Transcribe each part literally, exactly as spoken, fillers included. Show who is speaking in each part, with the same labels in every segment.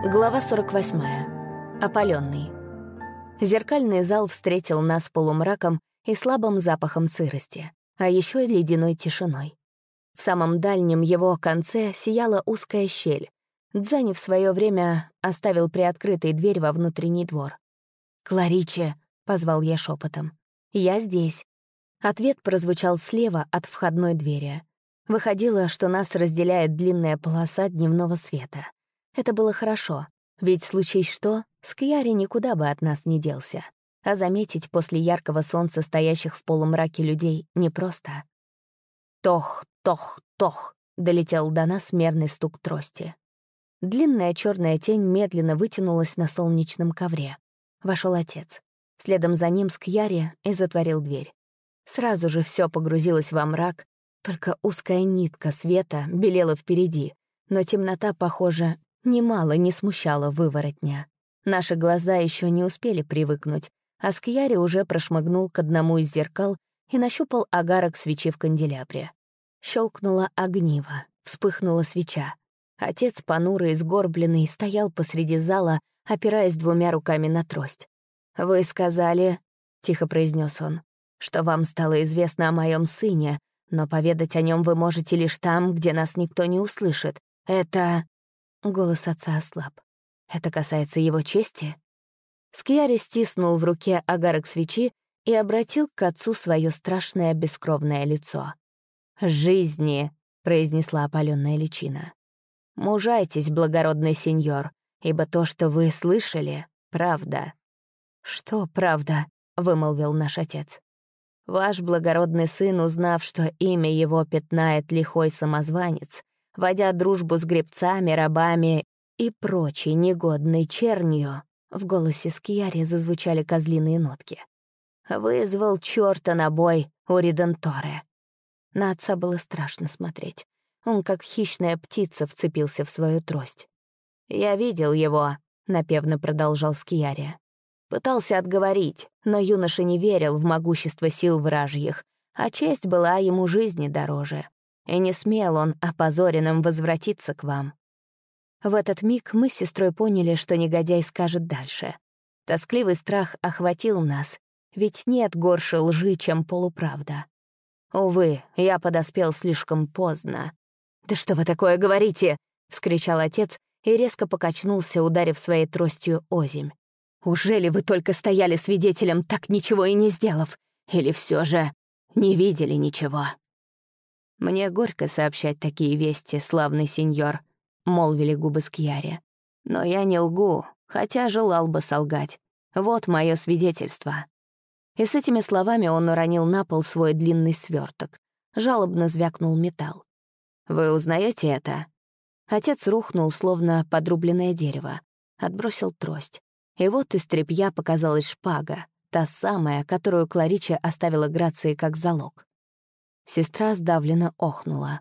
Speaker 1: Глава сорок восьмая. Опалённый. Зеркальный зал встретил нас полумраком и слабым запахом сырости, а еще ледяной тишиной. В самом дальнем его конце сияла узкая щель. Дзани в свое время оставил приоткрытой дверь во внутренний двор. «Клариче!» — позвал я шепотом. «Я здесь». Ответ прозвучал слева от входной двери. Выходило, что нас разделяет длинная полоса дневного света. Это было хорошо, ведь, случись что, Скьяри никуда бы от нас не делся. А заметить после яркого солнца стоящих в полумраке людей непросто. «Тох, тох, тох!» — долетел до нас мерный стук трости. Длинная черная тень медленно вытянулась на солнечном ковре. Вошел отец. Следом за ним Скьяри и затворил дверь. Сразу же все погрузилось во мрак, только узкая нитка света белела впереди, но темнота, похоже, немало не смущала выворотня. Наши глаза еще не успели привыкнуть, а Скьяри уже прошмыгнул к одному из зеркал и нащупал огарок свечи в канделябре. Щелкнуло огниво, вспыхнула свеча. Отец, понурый и сгорбленный, стоял посреди зала, опираясь двумя руками на трость. «Вы сказали, — тихо произнес он, — что вам стало известно о моем сыне, но поведать о нем вы можете лишь там, где нас никто не услышит. Это...» Голос отца ослаб. «Это касается его чести?» Скьяри стиснул в руке огарок свечи и обратил к отцу свое страшное бескровное лицо. «Жизни!» — произнесла опаленная личина. «Мужайтесь, благородный сеньор, ибо то, что вы слышали, — правда». «Что правда?» — вымолвил наш отец. «Ваш благородный сын, узнав, что имя его пятнает лихой самозванец, водя дружбу с гребцами, рабами и прочей негодной чернью», в голосе Скьяри зазвучали козлиные нотки, «вызвал чёрта на бой у Реденторе». На отца было страшно смотреть. Он, как хищная птица, вцепился в свою трость. «Я видел его», — напевно продолжал Скьяри. Пытался отговорить, но юноша не верил в могущество сил вражьих, а честь была ему жизни дороже. И не смел он, опозоренным, возвратиться к вам. В этот миг мы с сестрой поняли, что негодяй скажет дальше. Тоскливый страх охватил нас, ведь нет горше лжи, чем полуправда. Увы, я подоспел слишком поздно. «Да что вы такое говорите?» — вскричал отец и резко покачнулся, ударив своей тростью озимь. «Ужели вы только стояли свидетелем, так ничего и не сделав? Или все же не видели ничего?» «Мне горько сообщать такие вести, славный сеньор», — молвили губы Скьяри. «Но я не лгу, хотя желал бы солгать. Вот мое свидетельство». И с этими словами он уронил на пол свой длинный сверток. Жалобно звякнул металл. «Вы узнаете это?» Отец рухнул, словно подрубленное дерево. Отбросил трость. И вот из тряпья показалась шпага, та самая, которую Клариче оставила Грации как залог. Сестра сдавленно охнула.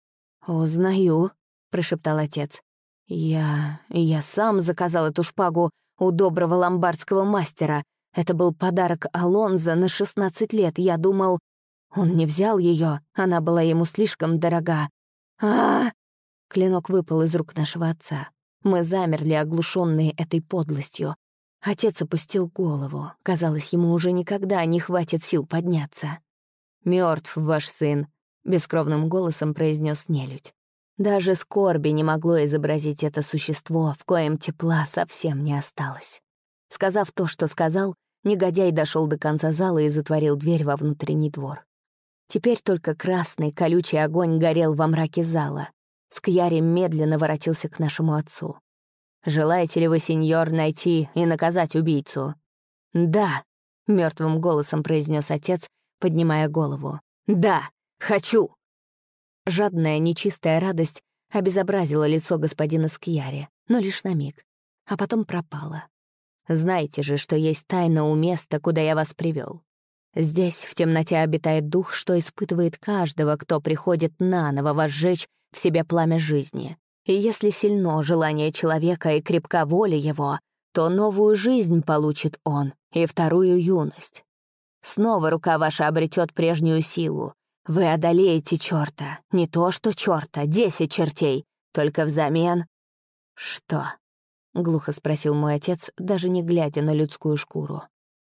Speaker 1: «Узнаю», — прошептал отец. «Я... я сам заказал эту шпагу у доброго ломбардского мастера. Это был подарок Алонзо на шестнадцать лет. Я думал... Он не взял ее, она была ему слишком дорога. а, -а, -а Клинок выпал из рук нашего отца. Мы замерли, оглушенные этой подлостью. Отец опустил голову. Казалось, ему уже никогда не хватит сил подняться. «Мёртв ваш сын», — бескровным голосом произнес нелюдь. Даже скорби не могло изобразить это существо, в коем тепла совсем не осталось. Сказав то, что сказал, негодяй дошел до конца зала и затворил дверь во внутренний двор. Теперь только красный колючий огонь горел во мраке зала. Скьяри медленно воротился к нашему отцу. «Желаете ли вы, сеньор, найти и наказать убийцу?» «Да», — мертвым голосом произнес отец, поднимая голову. «Да, хочу!» Жадная, нечистая радость обезобразила лицо господина Скьяри, но лишь на миг, а потом пропала. «Знаете же, что есть тайна у места, куда я вас привел. Здесь в темноте обитает дух, что испытывает каждого, кто приходит наново возжечь в себе пламя жизни. И если сильно желание человека и крепка воля его, то новую жизнь получит он и вторую юность. Снова рука ваша обретет прежнюю силу. Вы одолеете черта, не то что черта, десять чертей, только взамен... Что? — глухо спросил мой отец, даже не глядя на людскую шкуру.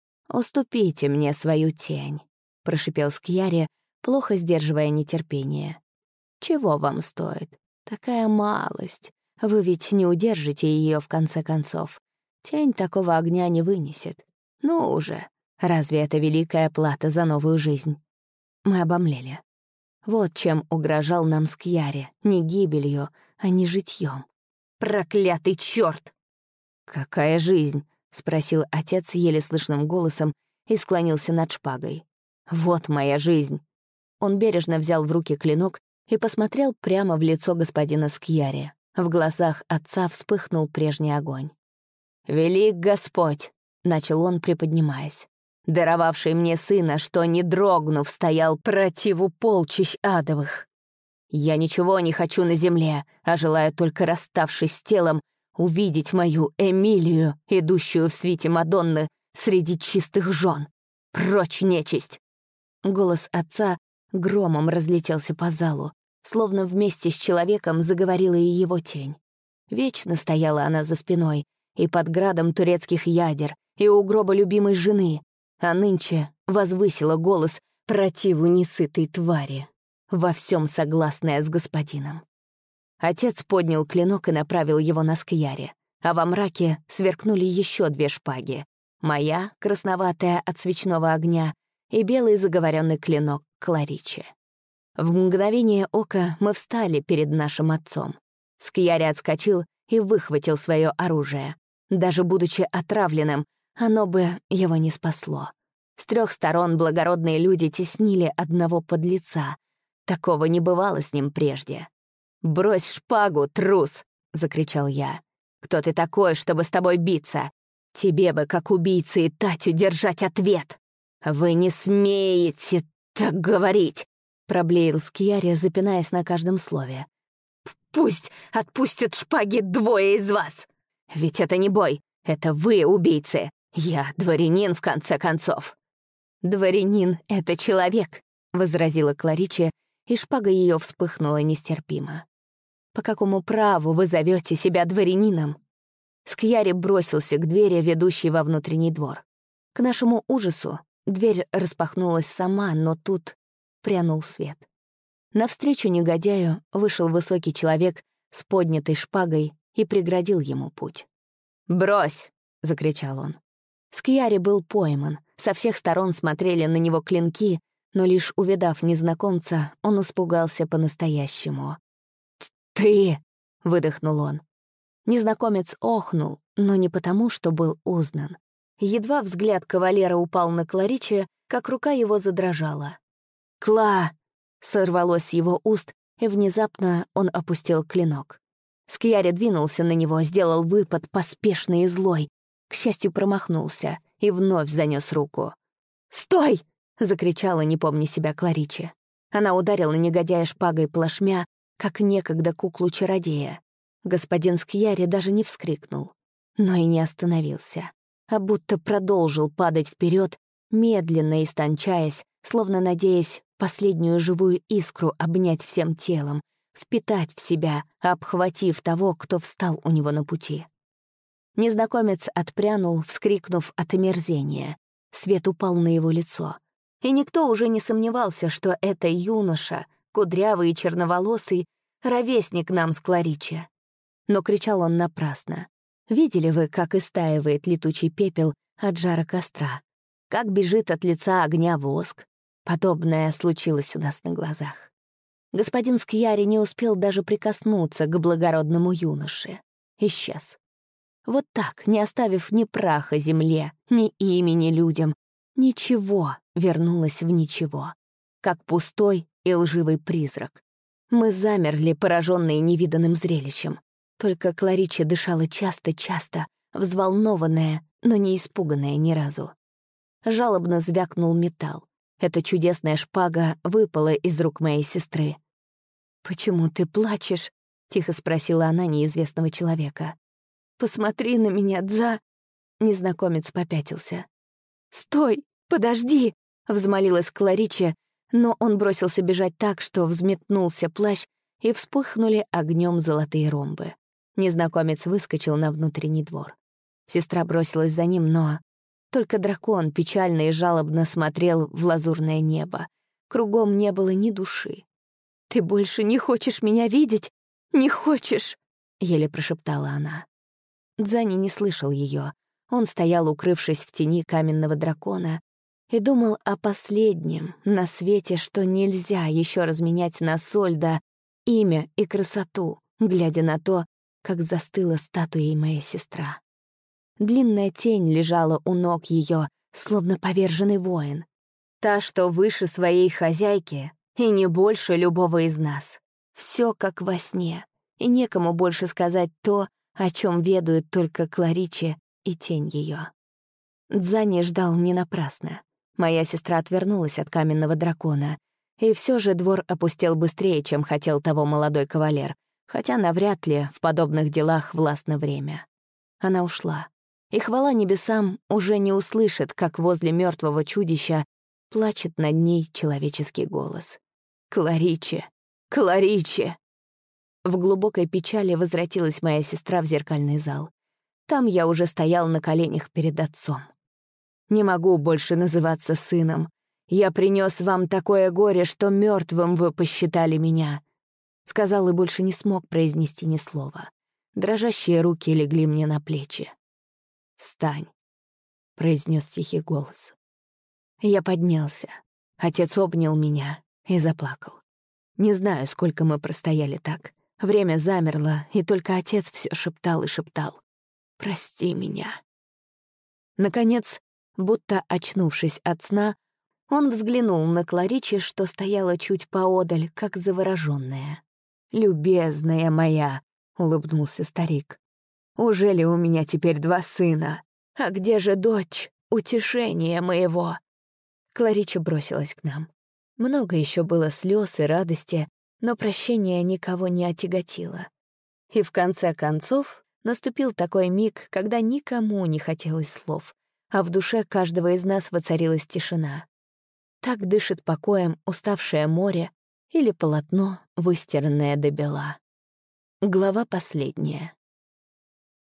Speaker 1: «Уступите мне свою тень», — прошипел Скьяри, плохо сдерживая нетерпение. «Чего вам стоит? Такая малость. Вы ведь не удержите ее в конце концов. Тень такого огня не вынесет. Ну уже, разве это великая плата за новую жизнь?» Мы обомлели. Вот чем угрожал нам Скьяри, не гибелью, а не житьем. «Проклятый чёрт!» «Какая жизнь?» — спросил отец еле слышным голосом и склонился над шпагой. «Вот моя жизнь». Он бережно взял в руки клинок и посмотрел прямо в лицо господина Скьяри. В глазах отца вспыхнул прежний огонь. «Велик Господь!» — начал он, приподнимаясь, даровавший мне сына, что, не дрогнув, стоял противу полчищ адовых. Я ничего не хочу на земле, а желаю только, расставшись с телом, увидеть мою Эмилию, идущую в свите Мадонны среди чистых жен. Прочь, нечисть!» Голос отца громом разлетелся по залу, словно вместе с человеком заговорила и его тень. Вечно стояла она за спиной, и под градом турецких ядер, и у гроба любимой жены, а нынче возвысила голос противу несытой твари, во всем согласная с господином. Отец поднял клинок и направил его на Скьяри, а во мраке сверкнули еще две шпаги. Моя, красноватая от свечного огня, и белый заговоренный клинок Кларичи. В мгновение ока мы встали перед нашим отцом. Скьяри отскочил и выхватил свое оружие. Даже будучи отравленным, оно бы его не спасло. С трех сторон благородные люди теснили одного подлеца. Такого не бывало с ним прежде. «Брось шпагу, трус!» — закричал я. «Кто ты такой, чтобы с тобой биться? Тебе бы, как убийце и Татю, держать ответ!» «Вы не смеете так говорить!» — проблеял Скьяри, запинаясь на каждом слове. «Пусть отпустят шпаги двое из вас! Ведь это не бой, это вы убийцы! Я дворянин, в конце концов!» «Дворянин — это человек!» — возразила Кларичи, и шпага ее вспыхнула нестерпимо. «По какому праву вы зовете себя дворянином?» Скьяри бросился к двери, ведущей во внутренний двор. К нашему ужасу дверь распахнулась сама, но тут прянул свет. Навстречу негодяю вышел высокий человек с поднятой шпагой и преградил ему путь. «Брось!» — закричал он. Скьяри был пойман, со всех сторон смотрели на него клинки, но лишь увидав незнакомца, он испугался по-настоящему. «Ты!» — выдохнул он. Незнакомец охнул, но не потому, что был узнан. Едва взгляд кавалера упал на Кларичи, как рука его задрожала. «Кла!» — сорвалось с его уст, и внезапно он опустил клинок. Скьяри двинулся на него, сделал выпад поспешный и злой. К счастью, промахнулся и вновь занес руку. «Стой!» — закричала, не помня себя, Кларичи. Она ударила негодяя шпагой плашмя, как некогда куклу-чародея. Господин Скьяри даже не вскрикнул, но и не остановился, а будто продолжил падать вперед, медленно истончаясь, словно надеясь последнюю живую искру обнять всем телом, впитать в себя, обхватив того, кто встал у него на пути. Незнакомец отпрянул, вскрикнув от омерзения. Свет упал на его лицо. И никто уже не сомневался, что это юноша, кудрявый и черноволосый, ровесник нам с Кларичи. Но кричал он напрасно. Видели вы, как истаивает летучий пепел от жара костра? Как бежит от лица огня воск? Подобное случилось у нас на глазах. Господин Скьяри не успел даже прикоснуться к благородному юноше. Исчез. Вот так, не оставив ни праха земле, ни имени людям, ничего вернулось в ничего, как пустой и лживый призрак. Мы замерли, пораженные невиданным зрелищем. Только Кларичи дышала часто-часто, взволнованная, но не испуганная ни разу. Жалобно звякнул металл. Эта чудесная шпага выпала из рук моей сестры. «Почему ты плачешь?» — тихо спросила она неизвестного человека. «Посмотри на меня, Дза!» Незнакомец попятился. «Стой! Подожди!» — взмолилась Кларичи, но он бросился бежать так, что взметнулся плащ, и вспыхнули огнем золотые ромбы. Незнакомец выскочил на внутренний двор. Сестра бросилась за ним, но... Только дракон печально и жалобно смотрел в лазурное небо. Кругом не было ни души. «Ты больше не хочешь меня видеть? Не хочешь?» — еле прошептала она. Дзани не слышал ее. Он стоял, укрывшись в тени каменного дракона, и думал о последнем на свете, что нельзя еще разменять на Сольда имя и красоту, глядя на то, как застыла статуей моя сестра. Длинная тень лежала у ног ее, словно поверженный воин. Та, что выше своей хозяйки, и не больше любого из нас. Все как во сне, и некому больше сказать то, о чем ведают только Клариче и тень ее. Дзани ждал не напрасно. Моя сестра отвернулась от каменного дракона, и все же двор опустел быстрее, чем хотел того молодой кавалер, хотя навряд ли в подобных делах властно время. Она ушла, и хвала небесам уже не услышит, как возле мертвого чудища плачет над ней человеческий голос. «Клариче! Клариче!» В глубокой печали возвратилась моя сестра в зеркальный зал. Там я уже стоял на коленях перед отцом. «Не могу больше называться сыном. Я принес вам такое горе, что мертвым вы посчитали меня», — сказал и больше не смог произнести ни слова. Дрожащие руки легли мне на плечи. «Встань», — произнес тихий голос. Я поднялся. Отец обнял меня и заплакал. Не знаю, сколько мы простояли так. Время замерло, и только отец все шептал и шептал. «Прости меня». Наконец, будто очнувшись от сна, он взглянул на Клариче, что стояла чуть поодаль, как заворожённая. «Любезная моя», — улыбнулся старик, — «уже ли у меня теперь два сына? А где же дочь, утешение моего?» Кларича бросилась к нам. Много еще было слез и радости, но прощение никого не отяготило. И в конце концов наступил такой миг, когда никому не хотелось слов, а в душе каждого из нас воцарилась тишина. Так дышит покоем уставшее море или полотно, выстиранное до бела. Глава последняя.